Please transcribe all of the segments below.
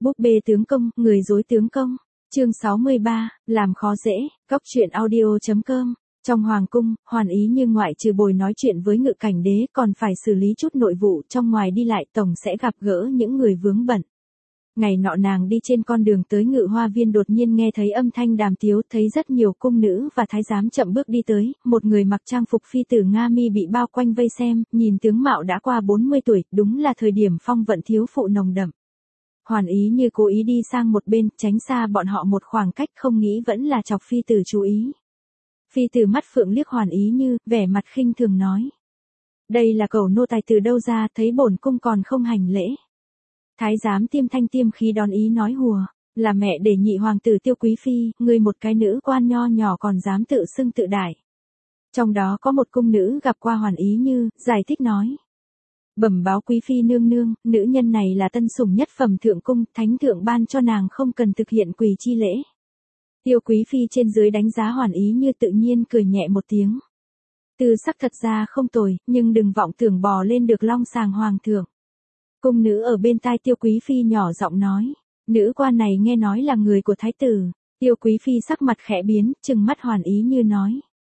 Búp bê tướng công, người dối tướng công. Chương 63, làm khó dễ, Cóc truyện audio.com. Trong hoàng cung, Hoàn Ý Như ngoại trừ bồi nói chuyện với Ngự Cảnh Đế còn phải xử lý chút nội vụ, trong ngoài đi lại tổng sẽ gặp gỡ những người vướng bận. Ngày nọ nàng đi trên con đường tới Ngự Hoa Viên đột nhiên nghe thấy âm thanh đàm tiếu, thấy rất nhiều cung nữ và thái giám chậm bước đi tới, một người mặc trang phục phi tử Nga Mi bị bao quanh vây xem, nhìn tướng mạo đã qua 40 tuổi, đúng là thời điểm phong vận thiếu phụ nồng đậm. Hoàn Ý Như cố ý đi sang một bên, tránh xa bọn họ một khoảng cách, không nghĩ vẫn là chọc phi tử chú ý. Phi tử mắt phượng liếc Hoàn Ý Như, vẻ mặt khinh thường nói: đây là cẩu nô tài từ đâu ra, thấy bổn cung còn không hành lễ. Thái giám tiêm thanh tiêm khí đón ý nói hùa: là mẹ để nhị hoàng tử Tiêu Quý Phi, ngươi một cái nữ quan nho nhỏ còn dám tự xưng tự đại. Trong đó có một cung nữ gặp qua Hoàn Ý Như, giải thích nói: bẩm báo Quý Phi nương nương, nữ nhân này là tân sủng nhất phẩm thượng cung, thánh thượng ban cho nàng không cần thực hiện quỳ chi lễ. Tiêu Quý Phi trên dưới đánh giá Hoàn Ý Như, tự nhiên cười nhẹ một tiếng. Tư sắc thật ra không tồi, nhưng đừng vọng tưởng bò lên được long sàng hoàng thượng. Cung nữ ở bên tai Tiêu Quý Phi nhỏ giọng nói: nữ quan này nghe nói là người của thái tử. Tiêu Quý Phi sắc mặt khẽ biến, trừng mắt Hoàn Ý Như nói: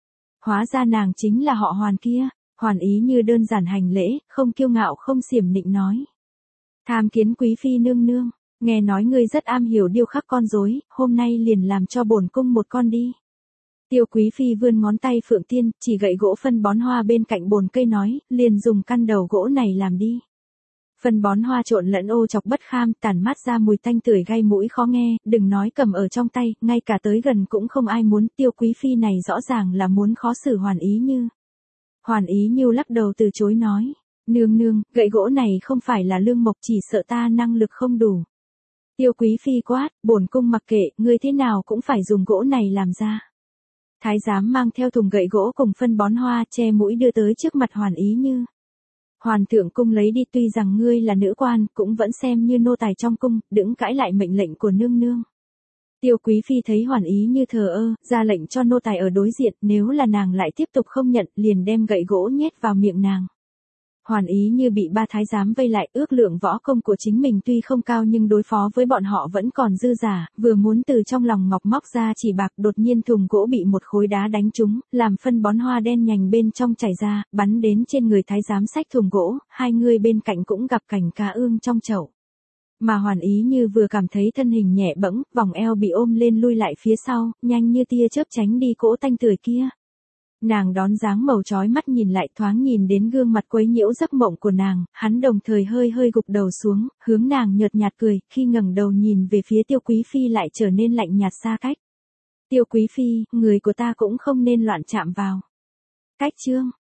hóa ra nàng chính là họ Hoàn kia. Hoàn Ý Như đơn giản hành lễ, không kiêu ngạo không xiểm nịnh nói: tham kiến Quý Phi nương nương, nghe nói ngươi rất am hiểu điêu khắc con rối, hôm nay liền làm cho bổn cung một con đi. Tiêu Quý Phi vươn ngón tay phượng tiên, chỉ gậy gỗ phân bón hoa bên cạnh bồn cây nói: liền dùng căn đầu gỗ này làm đi. Phân bón hoa trộn lẫn ô chọc bất kham, tản mát ra mùi tanh tưởi gây mũi khó nghe, đừng nói cầm ở trong tay, ngay cả tới gần cũng không ai muốn. Tiêu Quý Phi này rõ ràng là muốn khó xử Hoàn Ý Như. Hoàn Ý Như lắc đầu từ chối nói: nương nương, gậy gỗ này không phải là lương mộc, chỉ sợ ta năng lực không đủ. Tiêu Quý Phi quát: bổn cung mặc kệ, ngươi thế nào cũng phải dùng gỗ này làm ra. Thái giám mang theo thùng gậy gỗ cùng phân bón hoa, che mũi đưa tới trước mặt Hoàn Ý Như. Hoàn thượng cung lấy đi, tuy rằng ngươi là nữ quan, cũng vẫn xem như nô tài trong cung, đừng cãi lại mệnh lệnh của nương nương. Tiêu Quý Phi thấy Hoàn Ý Như thờ ơ, ra lệnh cho nô tài ở đối diện, nếu là nàng lại tiếp tục không nhận, liền đem gậy gỗ nhét vào miệng nàng. Hoàn Ý Như bị ba thái giám vây lại, ước lượng võ công của chính mình tuy không cao nhưng đối phó với bọn họ vẫn còn dư giả, vừa muốn từ trong lòng ngọc móc ra chỉ bạc, đột nhiên thùng gỗ bị một khối đá đánh trúng, làm phân bón hoa đen nhành bên trong chảy ra, bắn đến trên người thái giám xách thùng gỗ, hai người bên cạnh cũng gặp cảnh cá ương trong chậu. Mà Hoàn Ý Như vừa cảm thấy thân hình nhẹ bẫng, vòng eo bị ôm lên lui lại phía sau, nhanh như tia chớp tránh đi cỗ tanh tưởi kia. Nàng đón dáng màu chói mắt nhìn lại, thoáng nhìn đến gương mặt quấy nhiễu giấc mộng của nàng, hắn đồng thời hơi hơi gục đầu xuống, hướng nàng nhợt nhạt cười, khi ngẩng đầu nhìn về phía Tiêu Quý Phi lại trở nên lạnh nhạt xa cách. Tiêu Quý Phi, người của ta cũng không nên loạn chạm vào. Cách chương